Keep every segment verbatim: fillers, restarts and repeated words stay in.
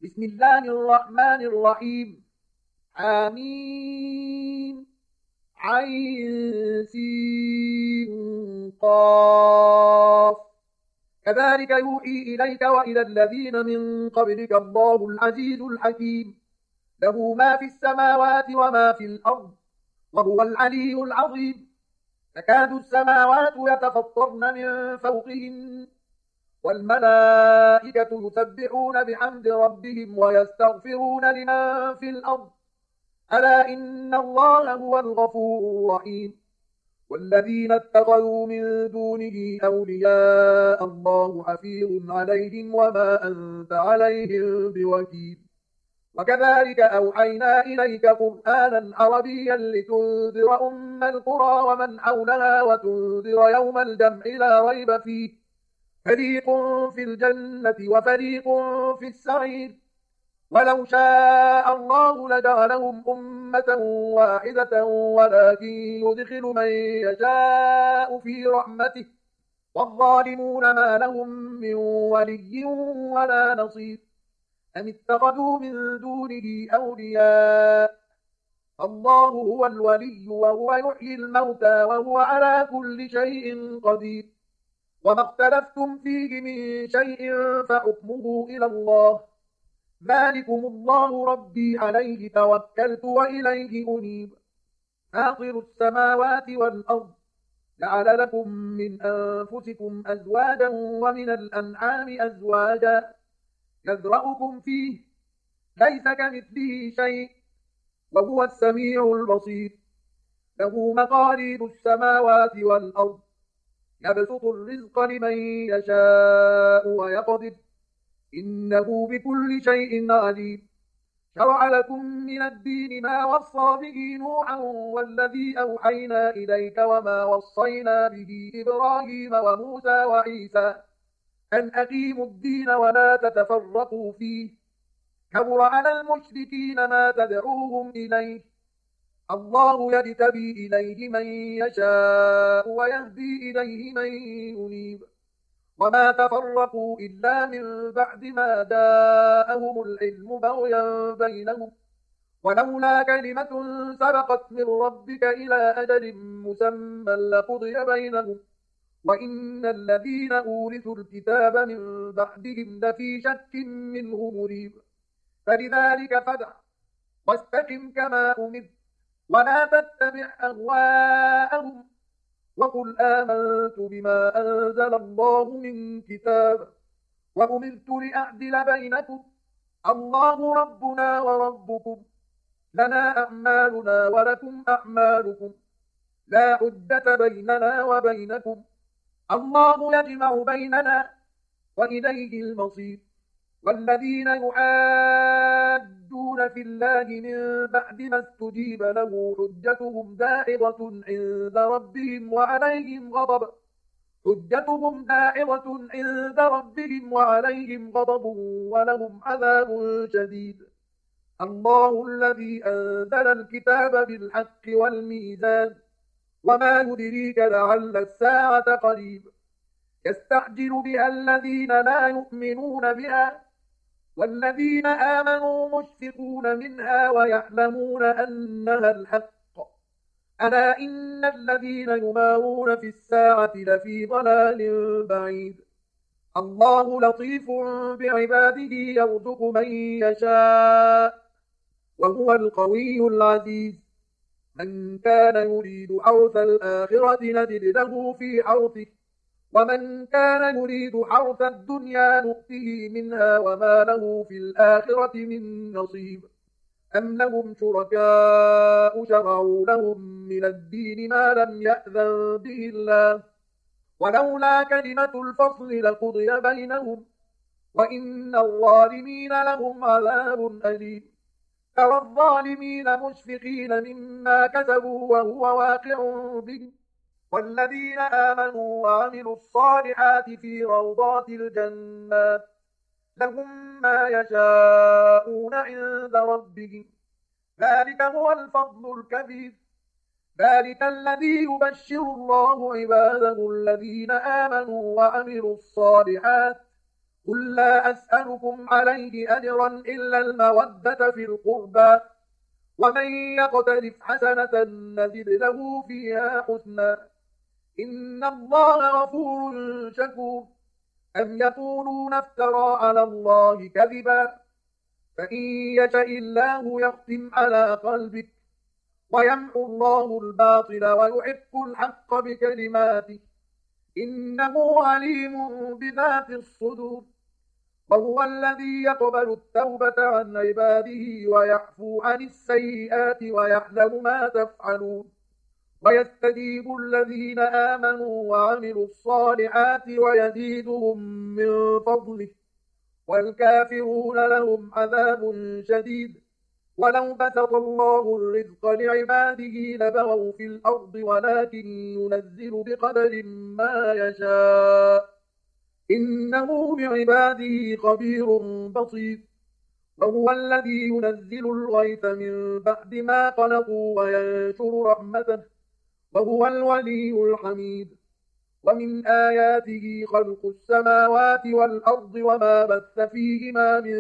بسم الله الرحمن الرحيم. حميم. عين سين قاف. كذلك يوحي إليك وإلى الذين من قبلك الله العزيز الحكيم. له ما في السماوات وما في الأرض، وهو العلي العظيم. تكاد السماوات يتفطرن من فوقهن، والملائكة يسبحون بحمد ربهم ويستغفرون لمن في الأرض. ألا إن الله هو الغفور الرحيم. والذين اتخذوا من دونه أولياء الله حفيظ عليهم وما أنت عليهم بوكيل. وكذلك أوحينا إليك قرآنا عربيا لتنذر أم القرى ومن حولها وتنذر يوم الجمع لا ريب فيه، فريق في الجنة وفريق في السعير. ولو شاء الله لجعلهم أمة واحدة ولكن يدخل من يشاء في رحمته، والظالمون ما لهم من ولي ولا نصير. أم اتخذوا من دونه أولياء. الله هو الولي وهو يحيي الموتى وهو على كل شيء قدير. وما اختلفتم فيه من شيء فحكمه إلى الله. ذلكم الله ربي عليه توكلت وإليه أنيب. فاطر السماوات والأرض، جعل لكم من أنفسكم أزواجا ومن الأنعام أزواجا يذرأكم فيه، ليس كمثله شيء وهو السميع البصير. له مقاليد السماوات والأرض، يبسط الرزق لمن يشاء ويقدر، إنه بكل شيء عليم. شرع لكم من الدين ما وصى به نوحا والذي أوحينا إليك وما وصينا به إبراهيم وموسى وعيسى، أن أقيموا الدين ولا تتفرقوا فيه. كبر على المشركين ما تدعوهم إليه. الله يجتبي إليه من يشاء ويهدي إليه من ينيب. وما تفرقوا إلا من بعد ما جاءهم العلم بغيا بينهم، ولولا كلمة سبقت من ربك إلى أجل مسمى لقضي بينهم، وإن الذين أورثوا الكتاب من بعدهم لفي شك منه مريب. فلذلك فادع واستقم كما أمرت، ولا تتبع أهواءهم، وقل آمنت بما أنزل الله من كتاب، وأمرت لأعدل بينكم، الله ربنا وربكم، لنا أعمالنا ولكم أعمالكم، لا حجة بيننا وبينكم، الله يجمع بيننا وإليه المصير. والذين يحادون في الله من بعد ما استجيب له حجتهم داحضة عند ربهم وعليهم غضب حجتهم داحضة عند ربهم وعليهم غضب ولهم عذاب شديد. الله الذي أنزل الكتاب بالحق والميزان، وما يدريك لعل الساعة قريب. يستعجل بها الذين لا يؤمنون بها، والذين آمنوا مشفقون منها ويعلمون أنها الحق. ألا إن الذين يمارون في الساعة لفي ضلال بعيد. الله لطيف بعباده يرزق من يشاء، وهو القوي العزيز. من كان يريد حرث الآخرة نزد له في حرثه، ومن كان يريد حرث الدنيا نؤته منها وما له في الآخرة من نصيب. أم لهم شركاء شرعوا لهم من الدين ما لم يأذن به الله، ولولا كلمة الفصل لقضي بينهم، وإن الظالمين لهم عذاب أليم. ترى الظالمين مشفقين مما كسبوا وهو واقع بهم، والذين آمنوا وعملوا الصالحات في روضات الجنات، لهم ما يشاءون عند ربهم، ذلك هو الفضل الكبير. ذلك الذي يبشر الله عباده الذين آمنوا وعملوا الصالحات قل لا أسألكم عليه أجرا إلا المودة في القربى ومن يقترف حسنة نزد له فيها حسنا إن الله غفور شكور أم يقولون افترى على الله كذبا فإن يشأ الله يختم على قلبك ويمحو الله الباطل ويحق الحق بكلماته إنه عليم بذات الصدور وهو الذي يقبل التوبة عن عباده ويعفو عن السيئات ويعلم ما تفعلون ويستجيب الذين آمنوا وعملوا الصالحات ويزيدهم من فضله والكافرون لهم عذاب شديد ولو بسط الله الرزق لعباده لبغوا في الأرض ولكن ينزل بقدر ما يشاء إنه بعباده خبير بصير وهو الذي ينزل الغيث من بعد ما قنطوا وينشر رحمته وهو الولي الحميد ومن آياته خلق السماوات والأرض وما بث فيهما من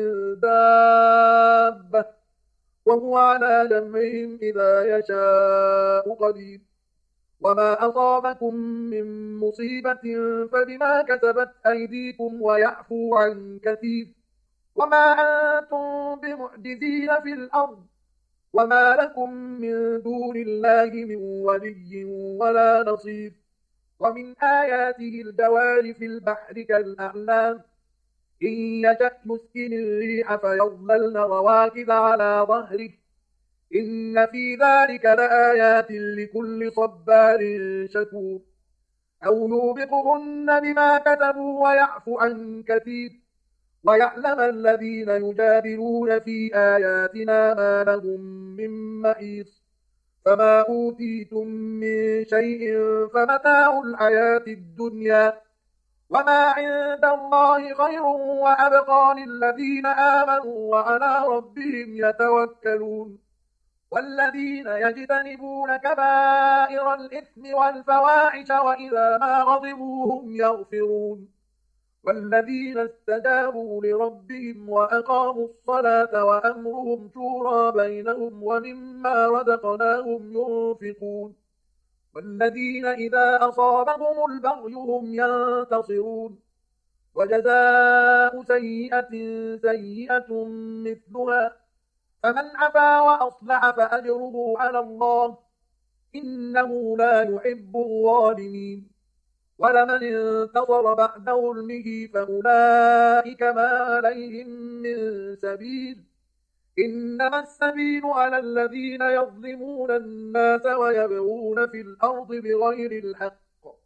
دابة وهو على جمعهم إذا يشاء قدير وما أصابكم من مصيبة فبما كسبت أيديكم ويعفو عن كثير وما أنتم بمعجزين في الأرض وما لكم من دون الله من ولي ولا نصير ومن آياته الجوار في البحر كالأعلام إن يشأ يسكن الريح فيظللن رواكد على ظهره إن في ذلك لآيات لكل صبار شكور أو يوبقهن بما كتبوا ويعفو عن كثير ويعلم الذين يجادلون في آياتنا ما لهم من محيص فما أوتيتم من شيء فمتاع الحياة الدنيا وما عند الله خير وأبقى للذين آمنوا وعلى ربهم يتوكلون والذين يجتنبون كبائر الإثم والفواحش وإذا ما غضبوا هم يغفرون والذين استجابوا لربهم وأقاموا الصلاة وأمرهم شورى بينهم ومما رزقناهم ينفقون والذين إذا أصابهم البغي هم ينتصرون وجزاء سيئة سيئة مثلها فمن عفا وأصلح فأجره على الله إنه لا يحب الظالمين ولمن انتصر بعد ظلمه فأولئك ما عليهم من سبيل إنما السبيل على الذين يظلمون الناس ويبغون في الأرض بغير الحق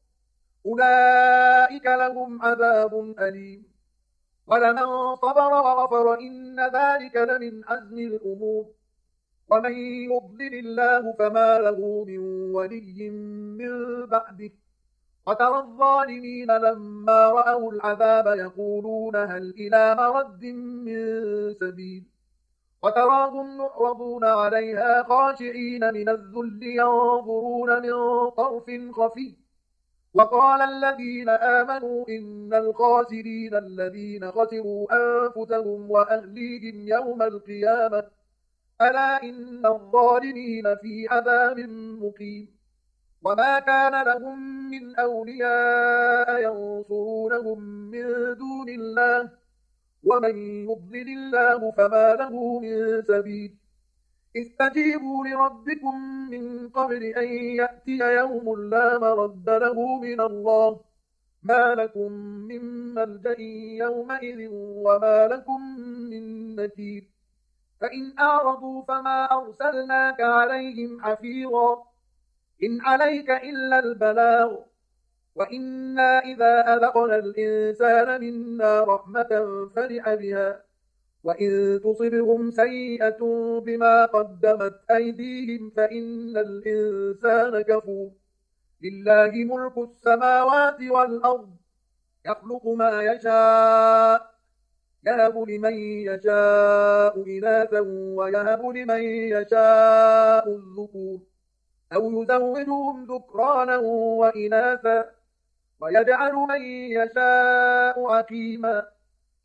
أولئك لهم عذاب أليم ولمن صبر وغفر إن ذلك لمن عزم الأمور ومن يضلل الله فما له من ولي من بعده وترى الظالمين لما رأوا العذاب يقولون هل إلى مرد من سبيل وتراهم يعرضون عليها خاشعين من الذل ينظرون من طرف خفي وقال الذين آمنوا إن الخاسرين الذين خسروا أنفسهم وأهليهم يوم القيامة ألا إن الظالمين في عذاب مقيم وما كان لهم من أولياء ينصرونهم من دون الله ومن يضلل الله فما له من سبيل استجيبوا لربكم من قبل أن يأتي يوم لا مرد له من الله ما لكم من ملجأ يومئذ وما لكم من نكير فإن أعرضوا فما أرسلناك عليهم حفيظا إن عليك إلا البلاغ وإنا إذا أذقنا الإنسان منا رحمة فرح بها وإن تصبهم سيئة بما قدمت أيديهم فإن الإنسان كفور لله ملك السماوات والأرض يخلق ما يشاء يهب لمن يشاء إناثا ويهب لمن يشاء الذكور أو يزوجهم ذكرانا وإناثا ويجعل من يشاء عقيما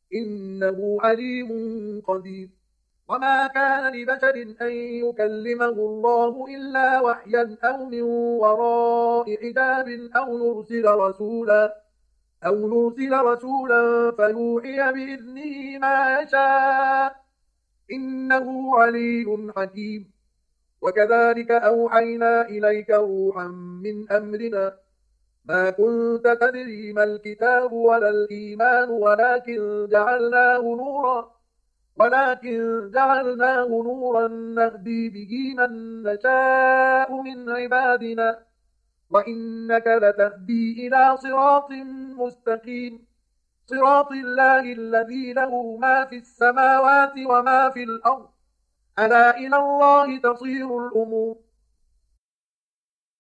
إنه عليم قدير. وما كان لبشر أن يكلمه الله إلا وحيا أو من وراء حجاب أو يرسل رسولا أو يرسل رسولا فيوحي بإذنه ما يشاء إنه علي حكيم. وكذلك أوحينا إليك روحا من أمرنا ما كنت تدري ما الكتاب ولا الإيمان ولكن جعلناه نورا ولكن جعلناه نورا نهدي به من نشاء من عبادنا وإنك لتهدي إلى صراط مستقيم صراط الله الذي له ما في السماوات وما في الأرض ألا إلى الله تصير الأمور